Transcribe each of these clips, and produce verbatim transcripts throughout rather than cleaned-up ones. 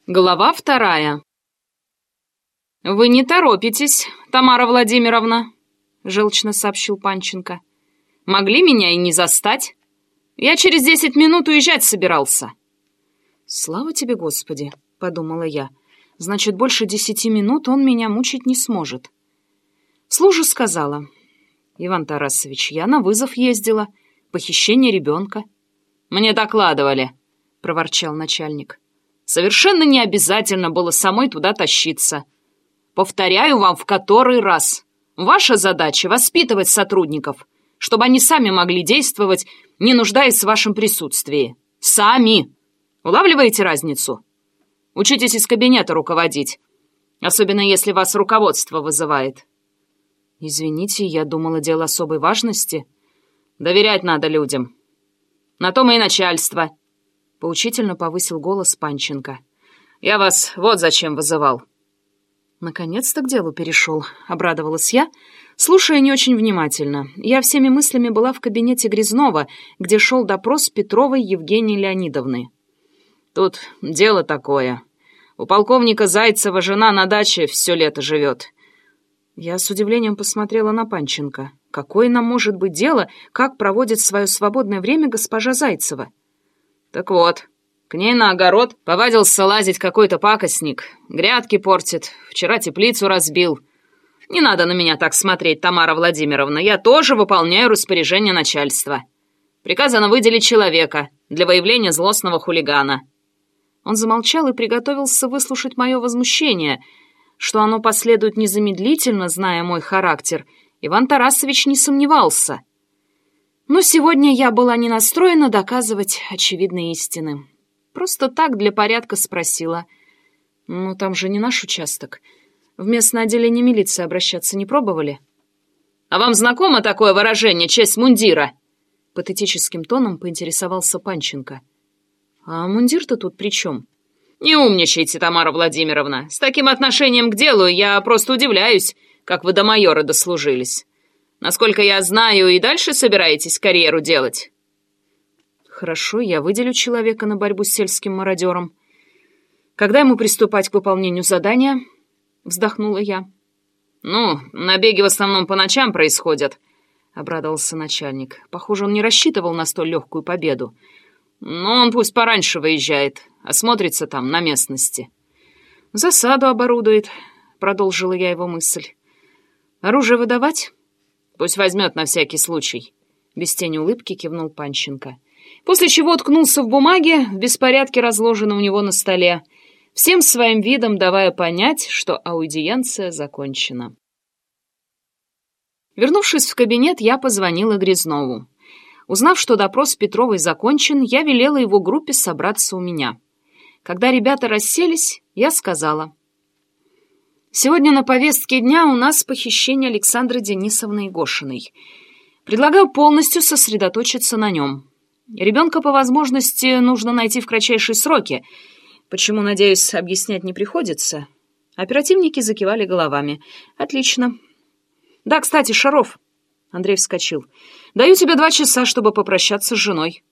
Глава вторая. «Вы не торопитесь, Тамара Владимировна», — желчно сообщил Панченко. «Могли меня и не застать. Я через десять минут уезжать собирался». «Слава тебе, Господи», — подумала я. «Значит, больше десяти минут он меня мучить не сможет». Вслух же сказала: «Иван Тарасович, я на вызов ездила. Похищение ребенка». «Мне докладывали», — проворчал начальник. «Совершенно не обязательно было самой туда тащиться. Повторяю вам в который раз. Ваша задача — воспитывать сотрудников, чтобы они сами могли действовать, не нуждаясь в вашем присутствии. Сами! Улавливаете разницу? Учитесь из кабинета руководить, особенно если вас руководство вызывает». «Извините, я думала, дело особой важности». «Доверять надо людям. На то мы и начальство». Поучительно повысил голос Панченко. «Я вас вот зачем вызывал». «Наконец-то к делу перешел», — обрадовалась я, слушая не очень внимательно. Я всеми мыслями была в кабинете Грязнова, где шел допрос Петровой Евгении Леонидовны. «Тут дело такое. У полковника Зайцева жена на даче все лето живет». Я с удивлением посмотрела на Панченко. Какое нам может быть дело, как проводит свое свободное время госпожа Зайцева? «Так вот, к ней на огород повадился лазить какой-то пакостник. Грядки портит, вчера теплицу разбил. Не надо на меня так смотреть, Тамара Владимировна. Я тоже выполняю распоряжение начальства. Приказано выделить человека для выявления злостного хулигана». Он замолчал и приготовился выслушать мое возмущение. Что оно последует незамедлительно, зная мой характер, Иван Тарасович не сомневался. Но сегодня я была не настроена доказывать очевидные истины. Просто так для порядка спросила. «Ну, там же не наш участок. В местное отделение милиции обращаться не пробовали?» «А вам знакомо такое выражение «честь мундира»?» Патетическим тоном поинтересовался Панченко. «А мундир-то тут при чем?» «Не умничайте, Тамара Владимировна. С таким отношением к делу я просто удивляюсь, как вы до майора дослужились. Насколько я знаю, и дальше собираетесь карьеру делать?» «Хорошо, я выделю человека на борьбу с сельским мародером. Когда ему приступать к выполнению задания?» Вздохнула я. «Ну, набеги в основном по ночам происходят», — обрадовался начальник. Похоже, он не рассчитывал на столь легкую победу. «Но он пусть пораньше выезжает, осмотрится там, на местности». «Засаду оборудует», — продолжила я его мысль. «Оружие выдавать?» «Пусть возьмет на всякий случай», — без тени улыбки кивнул Панченко. После чего ткнулся в бумаге, в беспорядке разложенной у него на столе, всем своим видом давая понять, что аудиенция закончена. Вернувшись в кабинет, я позвонила Грязнову. Узнав, что допрос Петровой закончен, я велела его группе собраться у меня. Когда ребята расселись, я сказала: «Сегодня на повестке дня у нас похищение Александры Денисовны Игошиной. Предлагаю полностью сосредоточиться на нем. Ребенка, по возможности, нужно найти в кратчайшие сроки. Почему, надеюсь, объяснять не приходится?» Оперативники закивали головами. «Отлично. Да, кстати, Шаров...» Андрей вскочил. «Даю тебе два часа, чтобы попрощаться с женой».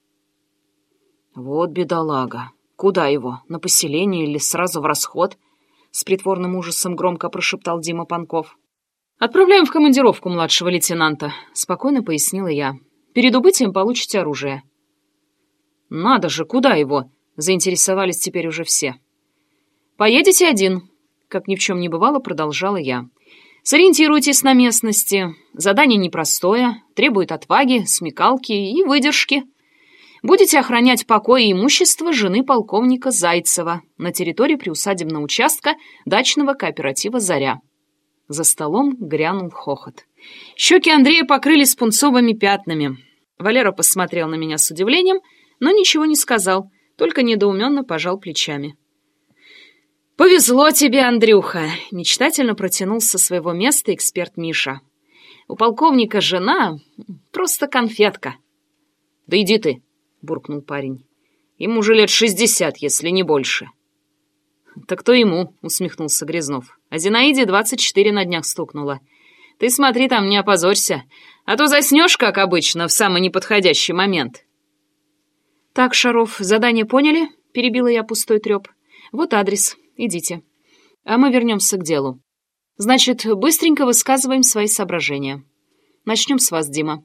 «Вот бедолага. Куда его? На поселение или сразу в расход?» С притворным ужасом громко прошептал Дима Панков. «Отправляем в командировку младшего лейтенанта», — спокойно пояснила я. «Перед убытием получите оружие». «Надо же, куда его?» — заинтересовались теперь уже все. «Поедете один», — как ни в чем не бывало, продолжала я. «Сориентируйтесь на местности. Задание непростое, требует отваги, смекалки и выдержки. Будете охранять покой и имущество жены полковника Зайцева на территории приусадебного участка дачного кооператива «Заря». За столом грянул хохот. Щеки Андрея покрылись пунцовыми пятнами. Валера посмотрел на меня с удивлением, но ничего не сказал, только недоуменно пожал плечами. «Повезло тебе, Андрюха!» — мечтательно протянул со своего места эксперт Миша. «У полковника жена просто конфетка». «Да иди ты!» — буркнул парень. «Ему уже лет шестьдесят, если не больше». «Так кто ему?» — усмехнулся Грязнов. «А Зинаиде двадцать четыре на днях стукнуло. Ты смотри там, не опозорься, а то заснешь, как обычно, в самый неподходящий момент». «Так, Шаров, задание поняли?» — перебила я пустой треп. Вот адрес. Идите. А мы вернемся к делу. Значит, быстренько высказываем свои соображения. Начнем с вас, Дима.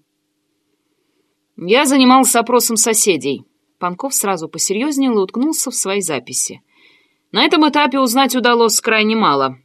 Я занимался опросом соседей. Панков сразу посерьезнел и уткнулся в свои записи. На этом этапе узнать удалось крайне мало.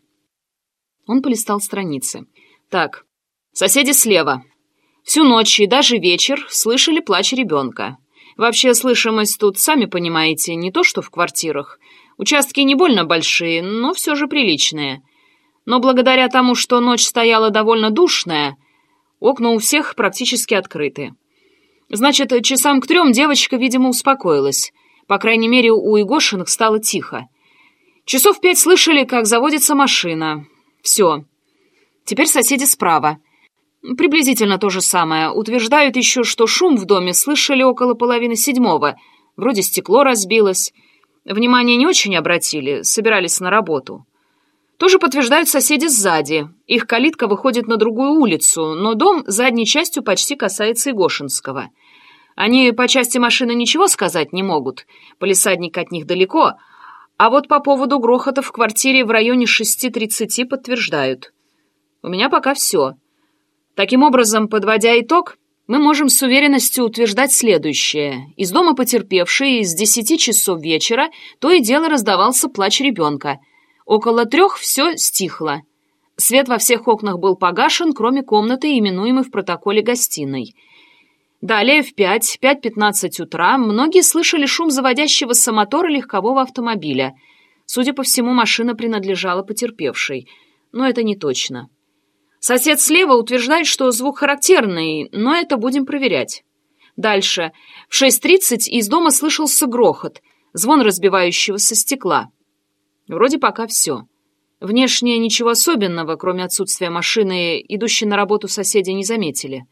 Он полистал страницы. Так, соседи слева. Всю ночь и даже вечер слышали плач ребенка. Вообще, слышимость тут, сами понимаете, не то что в квартирах. Участки не больно большие, но все же приличные. Но благодаря тому, что ночь стояла довольно душная, окна у всех практически открыты. Значит, часам к трем девочка, видимо, успокоилась. По крайней мере, у Егошиных стало тихо. Часов пять слышали, как заводится машина. Все. Теперь соседи справа. Приблизительно то же самое. Утверждают еще, что шум в доме слышали около половины седьмого. Вроде стекло разбилось. Внимание не очень обратили, собирались на работу. Тоже подтверждают соседи сзади. Их калитка выходит на другую улицу, но дом задней частью почти касается Егошинского. Они по части машины ничего сказать не могут. Палисадник от них далеко. А вот по поводу грохота в квартире в районе шести тридцати подтверждают. У меня пока все. Таким образом, подводя итог, мы можем с уверенностью утверждать следующее. Из дома потерпевшей с десяти часов вечера то и дело раздавался плач ребенка. Около трех все стихло. Свет во всех окнах был погашен, кроме комнаты, именуемой в протоколе гостиной. Далее в пять, пять пятнадцать утра многие слышали шум заводящегося мотора легкового автомобиля. Судя по всему, машина принадлежала потерпевшей. Но это не точно. Сосед слева утверждает, что звук характерный, но это будем проверять. Дальше. В шесть тридцать из дома слышался грохот, звон разбивающегося стекла. Вроде пока все. Внешне ничего особенного, кроме отсутствия машины, идущей на работу соседи не заметили.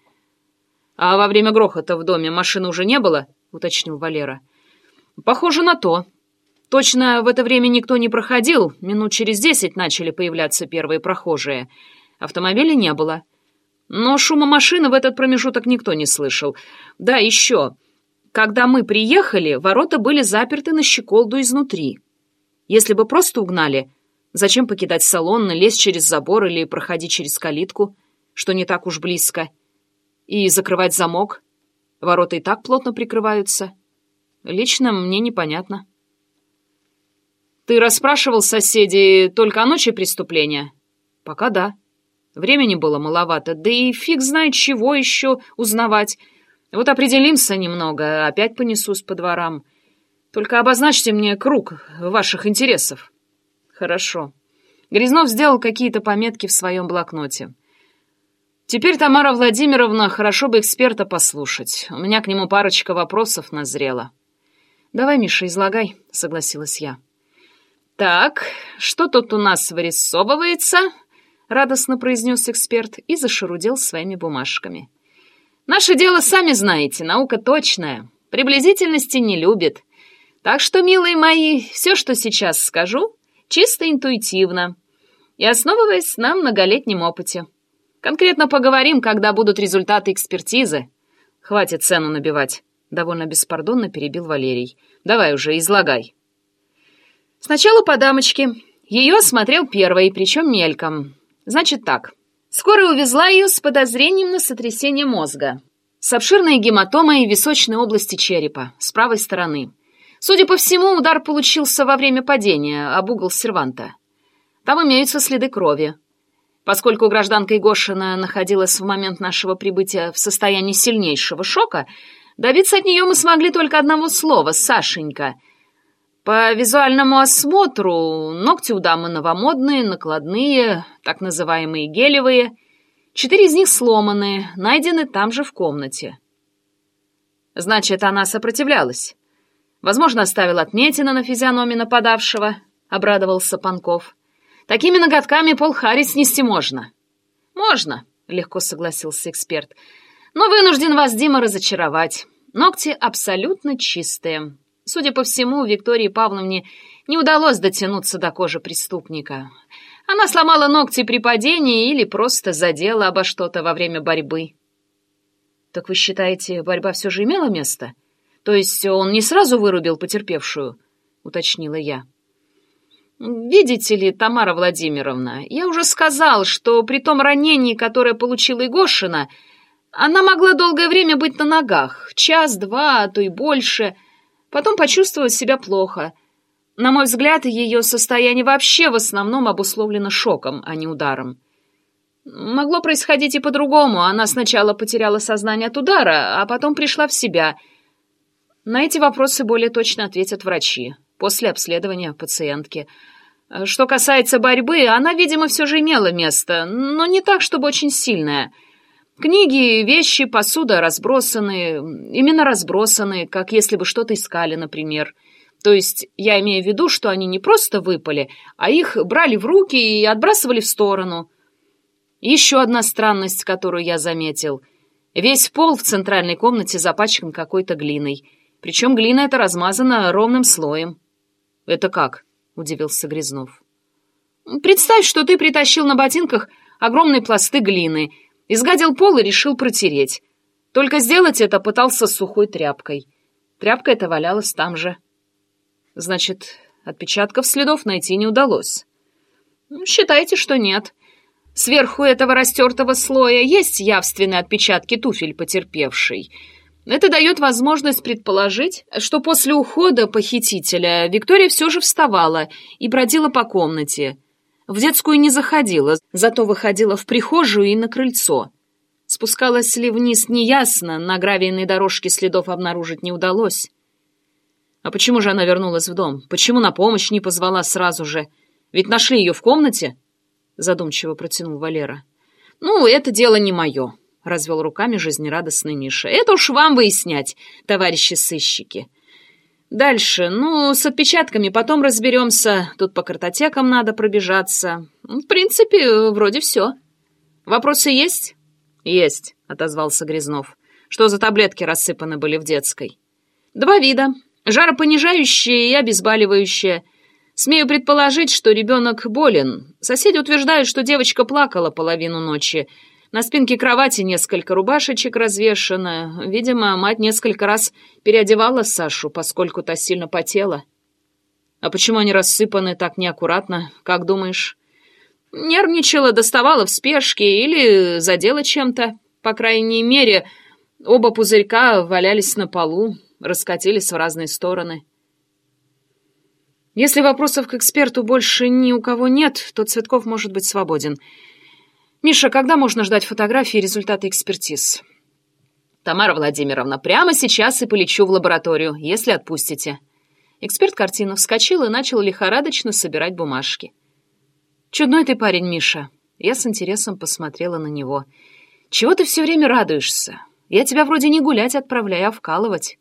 «А во время грохота в доме машины уже не было?» — уточнил Валера. «Похоже на то. Точно в это время никто не проходил, минут через десять начали появляться первые прохожие. Автомобиля не было. Но шума машины в этот промежуток никто не слышал. Да, еще. Когда мы приехали, ворота были заперты на щеколду изнутри. Если бы просто угнали, зачем покидать салон, лезть через забор или проходить через калитку, что не так уж близко, и закрывать замок? Ворота и так плотно прикрываются. Лично мне непонятно». «Ты расспрашивал соседей только о ночи преступления?» «Пока да. Времени было маловато, да и фиг знает, чего еще узнавать. Вот определимся немного, опять понесусь по дворам. Только обозначьте мне круг ваших интересов». «Хорошо». Грязнов сделал какие-то пометки в своем блокноте. «Теперь, Тамара Владимировна, хорошо бы эксперта послушать. У меня к нему парочка вопросов назрела». «Давай, Миша, излагай», — согласилась я. «Так, что тут у нас вырисовывается?» — радостно произнес эксперт и зашарудел своими бумажками. «Наше дело, сами знаете, наука точная, приблизительности не любит. Так что, милые мои, все, что сейчас скажу, чисто интуитивно и основываясь на многолетнем опыте. Конкретно поговорим, когда будут результаты экспертизы». «Хватит цену набивать», — довольно беспардонно перебил Валерий. «Давай уже, излагай». «Сначала по дамочке. Ее осмотрел первой, причем мельком. Значит так. Скорая увезла ее с подозрением на сотрясение мозга. С обширной гематомой в височной области черепа, с правой стороны. Судя по всему, удар получился во время падения об угол серванта. Там имеются следы крови. Поскольку гражданка Егошина находилась в момент нашего прибытия в состоянии сильнейшего шока, добиться от нее мы смогли только одного слова — «Сашенька». По визуальному осмотру ногти у дамы новомодные, накладные, так называемые гелевые. Четыре из них сломаны, найдены там же в комнате. Значит, она сопротивлялась. Возможно, оставила отметины на физиономии нападавшего, обрадовался Панков. Такими ноготками полхари снести можно. Можно, легко согласился эксперт. Но вынужден вас, Дима, разочаровать. Ногти абсолютно чистые. Судя по всему, Виктории Павловне не удалось дотянуться до кожи преступника. Она сломала ногти при падении или просто задела обо что-то во время борьбы. Так вы считаете, борьба все же имела место? То есть он не сразу вырубил потерпевшую? Уточнила я. «Видите ли, Тамара Владимировна, я уже сказал, что при том ранении, которое получила Егошина, она могла долгое время быть на ногах, час-два, а то и больше, потом почувствовать себя плохо. На мой взгляд, ее состояние вообще в основном обусловлено шоком, а не ударом. Могло происходить и по-другому. Она сначала потеряла сознание от удара, а потом пришла в себя. На эти вопросы более точно ответят врачи после обследования пациентки. Что касается борьбы, она, видимо, все же имела место, но не так, чтобы очень сильная. Книги, вещи, посуда разбросаны, именно разбросаны, как если бы что-то искали, например. То есть я имею в виду, что они не просто выпали, а их брали в руки и отбрасывали в сторону. Еще одна странность, которую я заметил. Весь пол в центральной комнате запачкан какой-то глиной. Причем глина эта размазана ровным слоем. «Это как?» — удивился Грязнов. «Представь, что ты притащил на ботинках огромные пласты глины, изгадил пол и решил протереть. Только сделать это пытался с сухой тряпкой. Тряпка эта валялась там же. Значит, отпечатков следов найти не удалось. Считайте, что нет. Сверху этого растертого слоя есть явственные отпечатки туфель потерпевшей. Это дает возможность предположить, что после ухода похитителя Виктория все же вставала и бродила по комнате. В детскую не заходила, зато выходила в прихожую и на крыльцо. Спускалась ли вниз, неясно, на гравийной дорожке следов обнаружить не удалось. А почему же она вернулась в дом? Почему на помощь не позвала сразу же? Ведь нашли ее в комнате? Задумчиво протянул Валера. Ну, это дело не мое, развел руками жизнерадостный Миша. Это уж вам выяснять, товарищи сыщики. Дальше, ну, с отпечатками потом разберемся. Тут по картотекам надо пробежаться. В принципе, вроде все. Вопросы есть? Есть, отозвался Грязнов. Что за таблетки рассыпаны были в детской? Два вида. Жаропонижающее и обезболивающее. Смею предположить, что ребенок болен. Соседи утверждают, что девочка плакала половину ночи. На спинке кровати несколько рубашечек развешано. Видимо, мать несколько раз переодевала Сашу, поскольку та сильно потела. А почему они рассыпаны так неаккуратно, как думаешь? Нервничала, доставала в спешке или задела чем-то. По крайней мере, оба пузырька валялись на полу, раскатились в разные стороны. Если вопросов к эксперту больше ни у кого нет, то Цветков может быть свободен. Миша, когда можно ждать фотографии и результаты экспертиз? Тамара Владимировна, прямо сейчас и полечу в лабораторию, если отпустите. Эксперт картину вскочил и начал лихорадочно собирать бумажки. Чудной ты парень, Миша. Я с интересом посмотрела на него. Чего ты все время радуешься? Я тебя вроде не гулять отправляю, а вкалывать.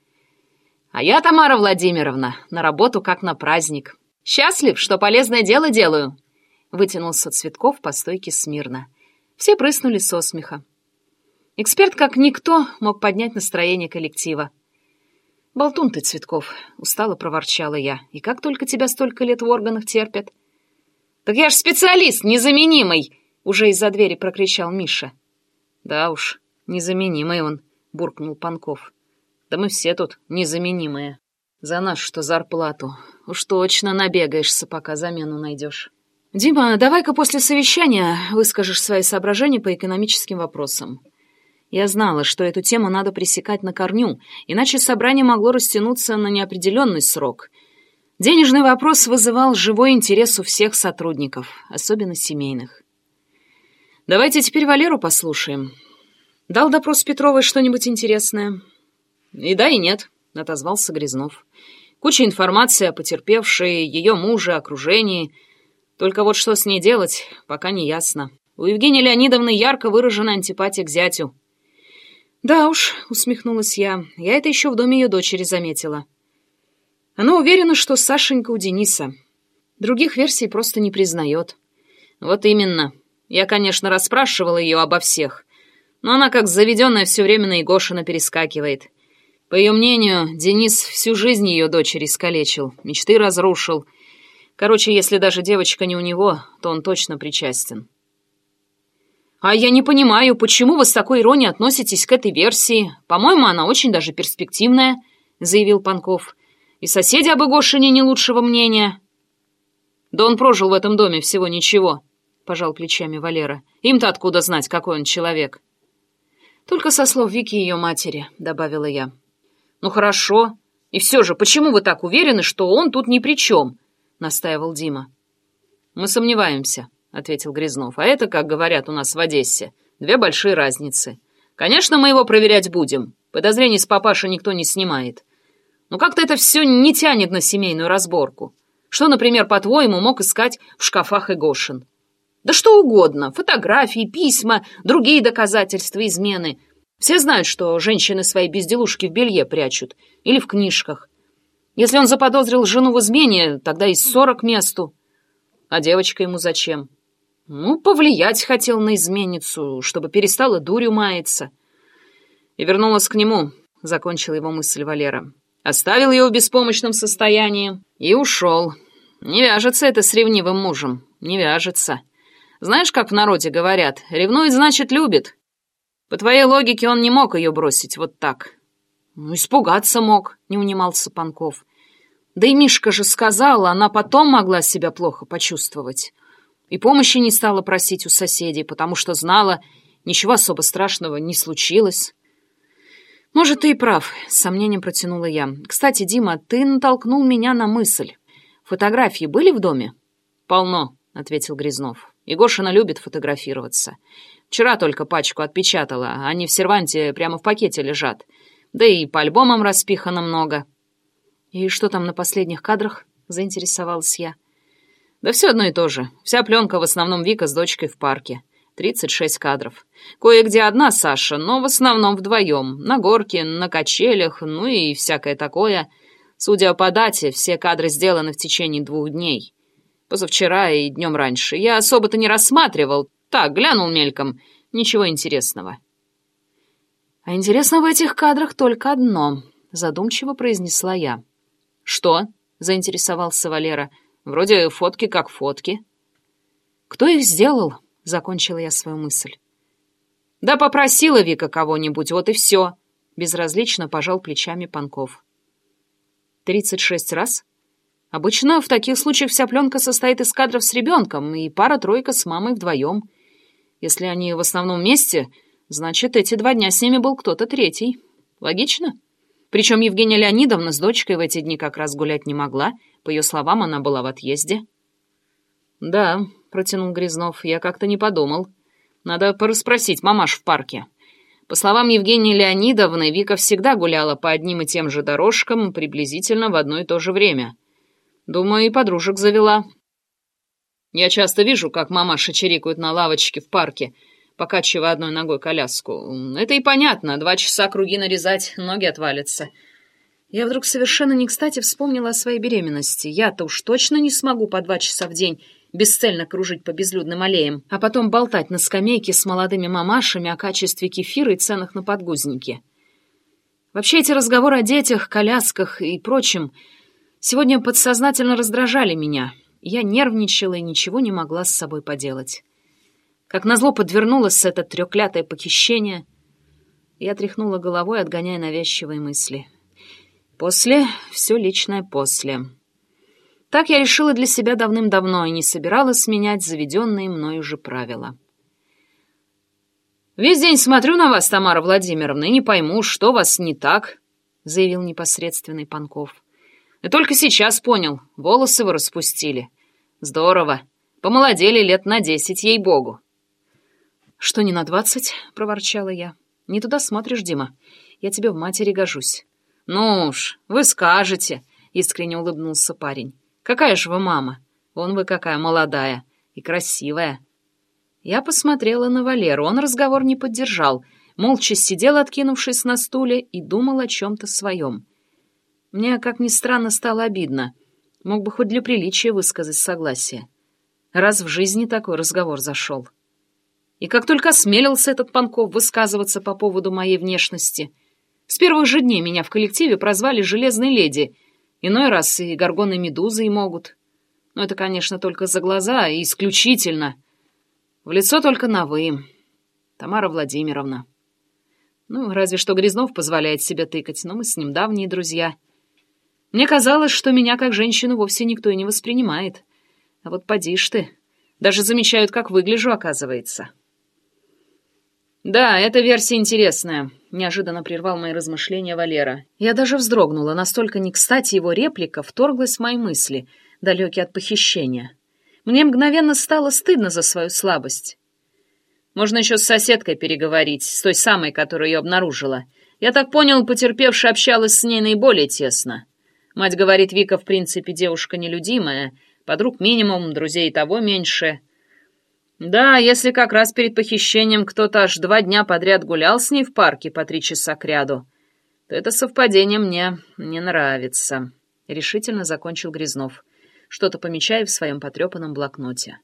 А я, Тамара Владимировна, на работу как на праздник. Счастлив, что полезное дело делаю. Вытянулся Цветков по стойке смирно. Все прыснули со смеха. Эксперт, как никто, мог поднять настроение коллектива. «Болтун ты, Цветков», — устало проворчала я. «И как только тебя столько лет в органах терпят?» «Так я ж специалист, незаменимый!» — уже из-за двери прокричал Миша. «Да уж, незаменимый он», — буркнул Панков. «Да мы все тут незаменимые. За нашу-то зарплату. Уж точно набегаешься, пока замену найдешь». «Дима, давай-ка после совещания выскажешь свои соображения по экономическим вопросам». Я знала, что эту тему надо пресекать на корню, иначе собрание могло растянуться на неопределенный срок. Денежный вопрос вызывал живой интерес у всех сотрудников, особенно семейных. «Давайте теперь Валеру послушаем. Дал допрос Петровой что-нибудь интересное?» «И да, и нет», — отозвался Грязнов. «Куча информации о потерпевшей, ее муже, окружении. Только вот что с ней делать, пока не ясно. У Евгении Леонидовны ярко выражена антипатия к зятю». «Да уж», — усмехнулась я, — «я это еще в доме ее дочери заметила. Она уверена, что Сашенька у Дениса. Других версий просто не признает». «Вот именно. Я, конечно, расспрашивала ее обо всех, но она как заведенная все время на Егошина перескакивает. По ее мнению, Денис всю жизнь ее дочери искалечил, мечты разрушил. Короче, если даже девочка не у него, то он точно причастен». «А я не понимаю, почему вы с такой иронией относитесь к этой версии? По-моему, она очень даже перспективная», — заявил Панков. «И соседи об Егошине не лучшего мнения». «Да он прожил в этом доме всего ничего», — пожал плечами Валера. «Им-то откуда знать, какой он человек?» «Только со слов Вики и ее матери», — добавила я. «Ну хорошо. И все же, почему вы так уверены, что он тут ни при чем?» — настаивал Дима. «Мы сомневаемся», — ответил Грязнов. «А это, как говорят у нас в Одессе, две большие разницы. Конечно, мы его проверять будем. Подозрений с папаши никто не снимает. Но как-то это все не тянет на семейную разборку. Что, например, по-твоему, мог искать в шкафах Игошин? Да что угодно. Фотографии, письма, другие доказательства измены. Все знают, что женщины свои безделушки в белье прячут. Или в книжках. Если он заподозрил жену в измене, тогда и ссора к месту. А девочка ему зачем? Ну, повлиять хотел на изменницу, чтобы перестала дурью маяться. И вернулась к нему, закончила его мысль Валера. Оставил ее в беспомощном состоянии и ушел. Не вяжется это с ревнивым мужем, не вяжется. Знаешь, как в народе говорят, ревнует, значит, любит. По твоей логике он не мог ее бросить вот так. Ну, испугаться мог, не унимался Панков. Да и Мишка же сказала, она потом могла себя плохо почувствовать. И помощи не стала просить у соседей, потому что знала, ничего особо страшного не случилось. «Может, ты и прав», — с сомнением протянула я. «Кстати, Дима, ты натолкнул меня на мысль. Фотографии были в доме?» «Полно», — ответил Грязнов. «Егошина любит фотографироваться. Вчера только пачку отпечатала, они в серванте прямо в пакете лежат. Да и по альбомам распихано много». «И что там на последних кадрах?» — заинтересовалась я. «Да все одно и то же. Вся пленка в основном Вика с дочкой в парке. тридцать шесть кадров. Кое-где одна Саша, но в основном вдвоем. На горке, на качелях, ну и всякое такое. Судя по дате, все кадры сделаны в течение двух дней. Позавчера и днем раньше. Я особо-то не рассматривал. Так, глянул мельком. Ничего интересного». «А интересно в этих кадрах только одно», — задумчиво произнесла я. «Что?» — заинтересовался Валера. «Вроде фотки как фотки». «Кто их сделал?» — закончила я свою мысль. «Да попросила Вика кого-нибудь, вот и все», — безразлично пожал плечами Панков. «Тридцать шесть раз? Обычно в таких случаях вся пленка состоит из кадров с ребенком и пара-тройка с мамой вдвоем. Если они в основном вместе, значит, эти два дня с ними был кто-то третий. Логично? Причем Евгения Леонидовна с дочкой в эти дни как раз гулять не могла. По ее словам, она была в отъезде». «Да», — протянул Грязнов, — «я как-то не подумал. Надо порасспросить мамаш в парке. По словам Евгении Леонидовны, Вика всегда гуляла по одним и тем же дорожкам приблизительно в одно и то же время. Думаю, и подружек завела. Я часто вижу, как мамаши чирикают на лавочке в парке, покачивая одной ногой коляску. Это и понятно, два часа круги нарезать, ноги отвалятся». Я вдруг совершенно не кстати вспомнила о своей беременности. Я-то уж точно не смогу по два часа в день бесцельно кружить по безлюдным аллеям, а потом болтать на скамейке с молодыми мамашами о качестве кефира и ценах на подгузники. Вообще эти разговоры о детях, колясках и прочем сегодня подсознательно раздражали меня. Я нервничала и ничего не могла с собой поделать. Как назло подвернулось это трёклятое похищение. Я тряхнула головой, отгоняя навязчивые мысли. После, все личное после. Так я решила для себя давным-давно и не собиралась менять заведенные мною же правила. «Весь день смотрю на вас, Тамара Владимировна, и не пойму, что вас не так», — заявил непосредственный Панков. «И только сейчас понял, волосы вы распустили. Здорово. Помолодели лет на десять, ей-богу». «Что не на двадцать?» — проворчала я. «Не туда смотришь, Дима. Я тебе в матери гожусь». «Ну уж, вы скажете», — искренне улыбнулся парень. «Какая же вы мама? Вон вы какая молодая и красивая». Я посмотрела на Валеру, он разговор не поддержал, молча сидел, откинувшись на стуле, и думал о чем-то своем. Мне, как ни странно, стало обидно. Мог бы хоть для приличия высказать согласие. Раз в жизни такой разговор зашел. И как только осмелился этот Панков высказываться по поводу моей внешности. С первых же дней меня в коллективе прозвали «железной леди», иной раз и горгоной медузой могут. Но это, конечно, только за глаза и исключительно. В лицо только на «вы». Тамара Владимировна. Ну, разве что Грязнов позволяет себе тыкать, но мы с ним давние друзья. Мне казалось, что меня как женщину вовсе никто и не воспринимает. А вот поди ж ты. Даже замечают, как выгляжу, оказывается. «Да, эта версия интересная», — неожиданно прервал мои размышления Валера. Я даже вздрогнула, настолько не кстати его реплика вторглась в мои мысли, далекие от похищения. Мне мгновенно стало стыдно за свою слабость. «Можно еще с соседкой переговорить, с той самой, которая ее обнаружила. Я так понял, потерпевшая общалась с ней наиболее тесно. Мать говорит, Вика в принципе девушка нелюдимая, подруг минимум, друзей и того меньше». Да, если как раз перед похищением кто-то аж два дня подряд гулял с ней в парке по три часа кряду, то это совпадение мне не нравится, — решительно закончил Грязнов, что-то помечая в своем потрепанном блокноте.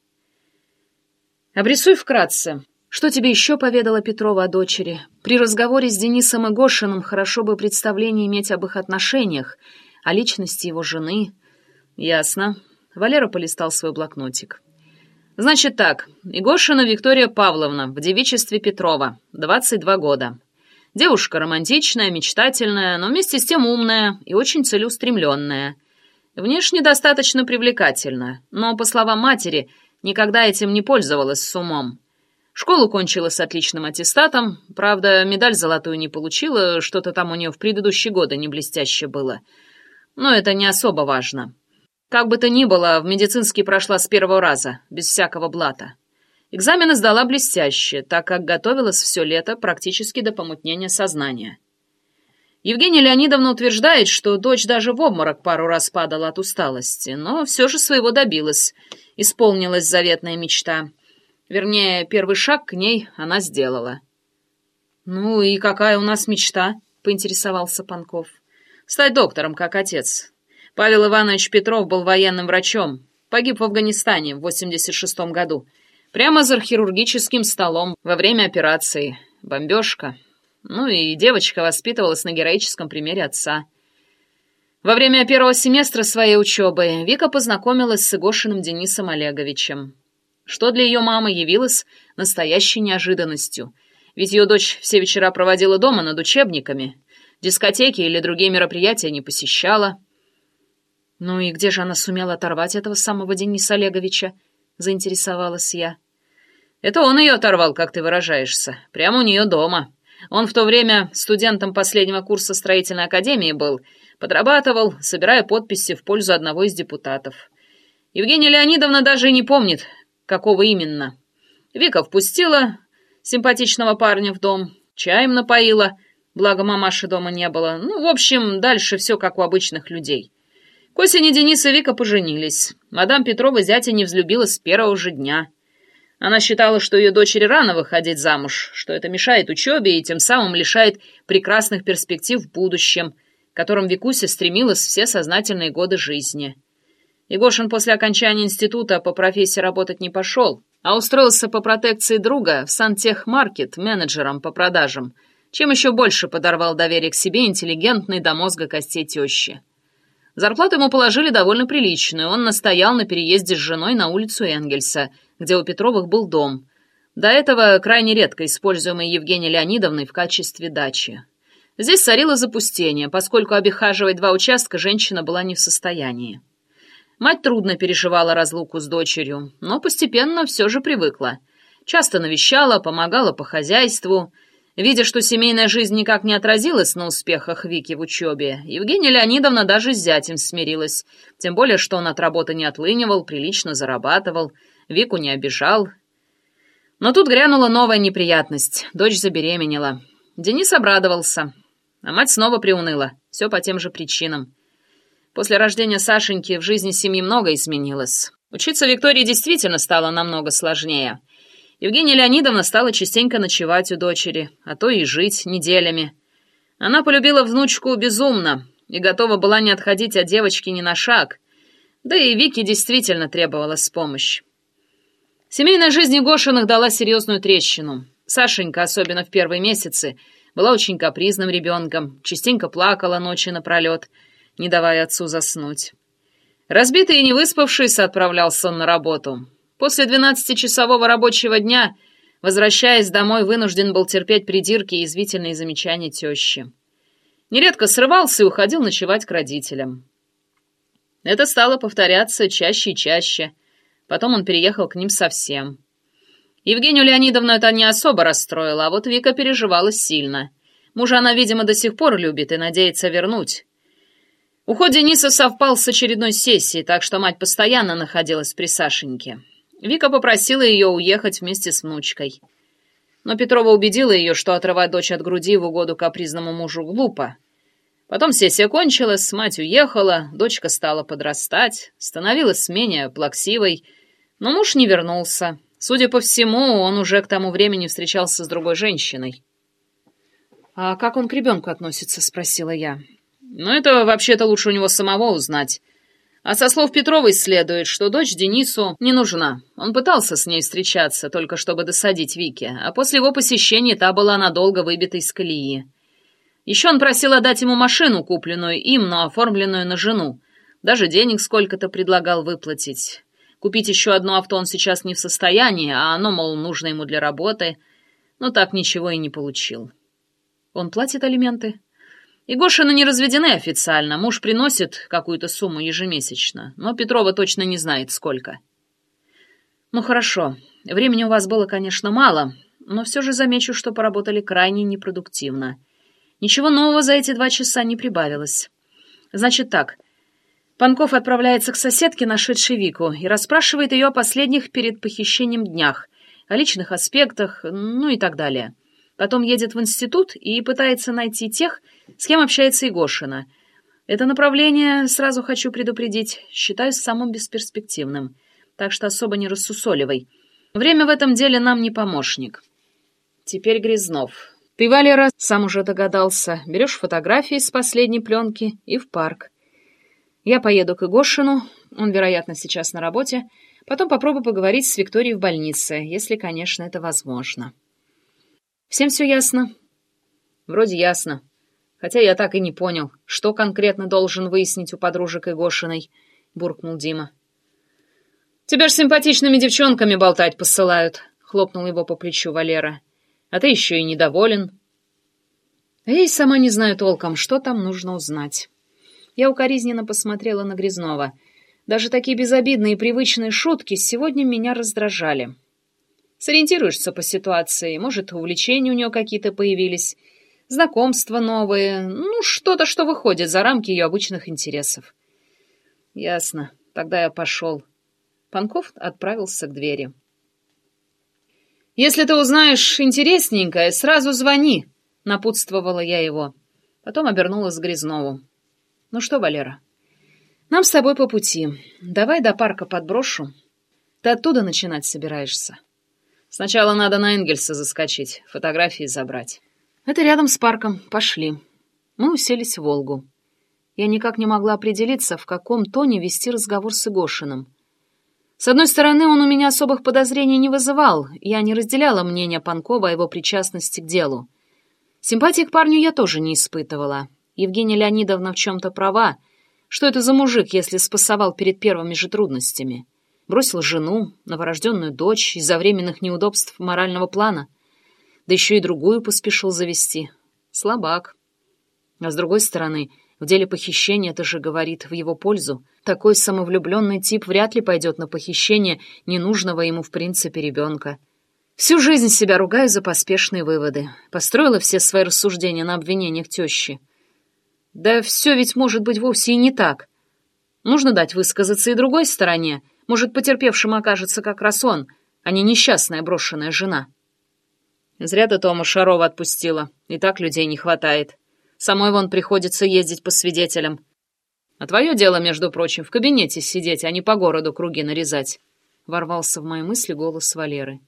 Обрисуй вкратце, что тебе еще поведала Петрова о дочери? При разговоре с Денисом и Гошиным хорошо бы представление иметь об их отношениях, о личности его жены. Ясно. Валера полистал свой блокнотик. Значит так, Игошина Виктория Павловна, в девичестве Петрова, двадцать два года. Девушка романтичная, мечтательная, но вместе с тем умная и очень целеустремленная. Внешне достаточно привлекательна, но, по словам матери, никогда этим не пользовалась с умом. Школу кончила с отличным аттестатом, правда, медаль золотую не получила, что-то там у нее в предыдущие годы не блестяще было. Но это не особо важно. Как бы то ни было, в медицинский прошла с первого раза, без всякого блата. Экзамены сдала блестяще, так как готовилась все лето практически до помутнения сознания. Евгения Леонидовна утверждает, что дочь даже в обморок пару раз падала от усталости, но все же своего добилась, исполнилась заветная мечта. Вернее, первый шаг к ней она сделала. «Ну и какая у нас мечта?» — поинтересовался Панков. «Стать доктором, как отец». Павел Иванович Петров был военным врачом. Погиб в Афганистане в восемьдесят шестом году. Прямо за хирургическим столом во время операции. Бомбежка. Ну и девочка воспитывалась на героическом примере отца. Во время первого семестра своей учебы Вика познакомилась с Игошиным Денисом Олеговичем. Что для ее мамы явилось настоящей неожиданностью. Ведь ее дочь все вечера проводила дома над учебниками. Дискотеки или другие мероприятия не посещала. «Ну и где же она сумела оторвать этого самого Дениса Олеговича?» — заинтересовалась я. «Это он ее оторвал, как ты выражаешься. Прямо у нее дома. Он в то время студентом последнего курса строительной академии был, подрабатывал, собирая подписи в пользу одного из депутатов. Евгения Леонидовна даже и не помнит, какого именно. Вика впустила симпатичного парня в дом, чаем напоила, благо мамаши дома не было. Ну, в общем, дальше все как у обычных людей». К осени Денис и Вика поженились. Мадам Петрова зятя не взлюбила с первого же дня. Она считала, что ее дочери рано выходить замуж, что это мешает учебе и тем самым лишает прекрасных перспектив в будущем, к которым Викуся стремилась все сознательные годы жизни. Игошин после окончания института по профессии работать не пошел, а устроился по протекции друга в Сантехмаркет менеджером по продажам, чем еще больше подорвал доверие к себе интеллигентной до мозга костей тещи. Зарплату ему положили довольно приличную, он настоял на переезде с женой на улицу Энгельса, где у Петровых был дом, до этого крайне редко используемый Евгенией Леонидовной в качестве дачи. Здесь царило запустение, поскольку обихаживать два участка женщина была не в состоянии. Мать трудно переживала разлуку с дочерью, но постепенно все же привыкла. Часто навещала, помогала по хозяйству. Видя, что семейная жизнь никак не отразилась на успехах Вики в учебе, Евгения Леонидовна даже с зятем смирилась, тем более, что он от работы не отлынивал, прилично зарабатывал, Вику не обижал. Но тут грянула новая неприятность, дочь забеременела. Денис обрадовался, а мать снова приуныла, все по тем же причинам. После рождения Сашеньки в жизни семьи много изменилось. Учиться Виктории действительно стало намного сложнее. Евгения Леонидовна стала частенько ночевать у дочери, а то и жить неделями. Она полюбила внучку безумно и готова была не отходить от девочки ни на шаг. Да и Вике действительно требовалась помощь. Семейная жизнь Гошиных дала серьезную трещину. Сашенька, особенно в первые месяцы, была очень капризным ребенком, частенько плакала ночи напролет, не давая отцу заснуть. Разбитый и не выспавшийся отправлялся он на работу. После двенадцатичасового рабочего дня, возвращаясь домой, вынужден был терпеть придирки и язвительные замечания тещи. Нередко срывался и уходил ночевать к родителям. Это стало повторяться чаще и чаще. Потом он переехал к ним совсем. Евгению Леонидовну это не особо расстроило, а вот Вика переживала сильно. Мужа она, видимо, до сих пор любит и надеется вернуть. Уход Дениса совпал с очередной сессией, так что мать постоянно находилась при Сашеньке. Вика попросила ее уехать вместе с внучкой. Но Петрова убедила ее, что отрывать дочь от груди в угоду капризному мужу глупо. Потом сессия кончилась, мать уехала, дочка стала подрастать, становилась менее плаксивой, но муж не вернулся. Судя по всему, он уже к тому времени встречался с другой женщиной. «А как он к ребенку относится?» — спросила я. «Ну, это вообще-то лучше у него самого узнать. А со слов Петровой следует, что дочь Денису не нужна. Он пытался с ней встречаться, только чтобы досадить Вике, а после его посещения та была надолго выбита из колеи. Еще он просил отдать ему машину, купленную им, но оформленную на жену. Даже денег сколько-то предлагал выплатить. Купить еще одно авто он сейчас не в состоянии, а оно, мол, нужно ему для работы. Но так ничего и не получил. Он платит алименты? И Гошины не разведены официально. Муж приносит какую-то сумму ежемесячно, но Петрова точно не знает, сколько. Ну хорошо, времени у вас было, конечно, мало, но все же замечу, что поработали крайне непродуктивно. Ничего нового за эти два часа не прибавилось. Значит так, Панков отправляется к соседке, нашедшей Вику, и расспрашивает ее о последних перед похищением днях, о личных аспектах, ну и так далее. Потом едет в институт и пытается найти тех, с кем общается Игошина. Это направление, сразу хочу предупредить, считаю самым бесперспективным, так что особо не рассусоливай. Время в этом деле нам не помощник. Теперь Грязнов. Ты, Валера, сам уже догадался, берешь фотографии с последней пленки и в парк. Я поеду к Игошину, он, вероятно, сейчас на работе, потом попробую поговорить с Викторией в больнице, если, конечно, это возможно. Всем все ясно? Вроде ясно. Хотя я так и не понял, что конкретно должен выяснить у подружек Игошиной, буркнул Дима. Тебя ж с симпатичными девчонками болтать посылают, хлопнул его по плечу Валера. А ты еще и недоволен. Я и сама не знаю толком, что там нужно узнать. Я укоризненно посмотрела на Грязнова. Даже такие безобидные и привычные шутки сегодня меня раздражали. Сориентируешься по ситуации, может, увлечения у нее какие-то появились, знакомства новые, ну, что-то, что выходит за рамки ее обычных интересов. Ясно, тогда я пошел. Панков отправился к двери. «Если ты узнаешь интересненькое, сразу звони», — напутствовала я его. Потом обернулась к Грязнову. «Ну что, Валера, нам с тобой по пути. Давай до парка подброшу. Ты оттуда начинать собираешься?» «Сначала надо на Энгельса заскочить, фотографии забрать». «Это рядом с парком. Пошли». Мы уселись в «Волгу». Я никак не могла определиться, в каком тоне вести разговор с Игошиным. С одной стороны, он у меня особых подозрений не вызывал, я не разделяла мнение Панкова о его причастности к делу. Симпатии к парню я тоже не испытывала. Евгения Леонидовна в чем-то права. Что это за мужик, если спасовал перед первыми же трудностями? Бросил жену, новорожденную дочь из-за временных неудобств морального плана. Да еще и другую поспешил завести. Слабак. А с другой стороны, в деле похищения это же говорит в его пользу. Такой самовлюбленный тип вряд ли пойдет на похищение ненужного ему в принципе ребенка. Всю жизнь себя ругаю за поспешные выводы. Построила все свои рассуждения на обвинениях тещи. Да все ведь может быть вовсе и не так. Нужно дать высказаться и другой стороне. Может, потерпевшим окажется как раз он, а не несчастная брошенная жена. Зря ты Тома Шарова отпустила. И так людей не хватает. Самой вон приходится ездить по свидетелям. А твое дело, между прочим, в кабинете сидеть, а не по городу круги нарезать. Ворвался в мои мысли голос Валеры.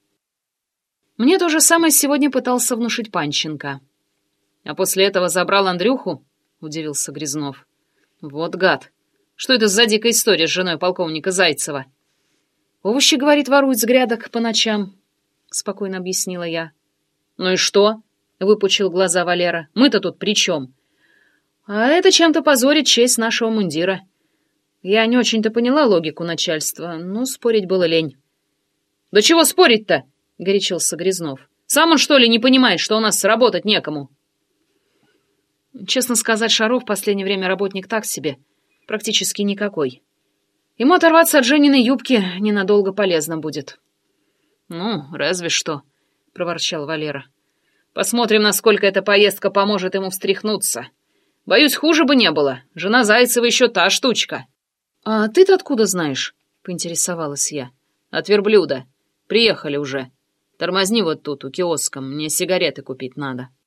Мне то же самое сегодня пытался внушить Панченко. А после этого забрал Андрюху? Удивился Грязнов. Вот гад. Что это за дикая история с женой полковника Зайцева? Овощи, говорит, воруют с грядок по ночам, спокойно объяснила я. Ну и что? Выпучил глаза Валера. Мы-то тут при чем? А это чем-то позорит честь нашего мундира. Я не очень-то поняла логику начальства, но спорить было лень. Да чего спорить-то? Горячился Грязнов. Сам он, что ли, не понимает, что у нас работать некому? Честно сказать, Шаров в последнее время работник так себе. Практически никакой. Ему оторваться от Жениной юбки ненадолго полезно будет». «Ну, разве что», — проворчал Валера. «Посмотрим, насколько эта поездка поможет ему встряхнуться. Боюсь, хуже бы не было. Жена Зайцева еще та штучка». «А ты-то откуда знаешь?» — поинтересовалась я. «От верблюда. Приехали уже. Тормозни вот тут, у киоска, мне сигареты купить надо».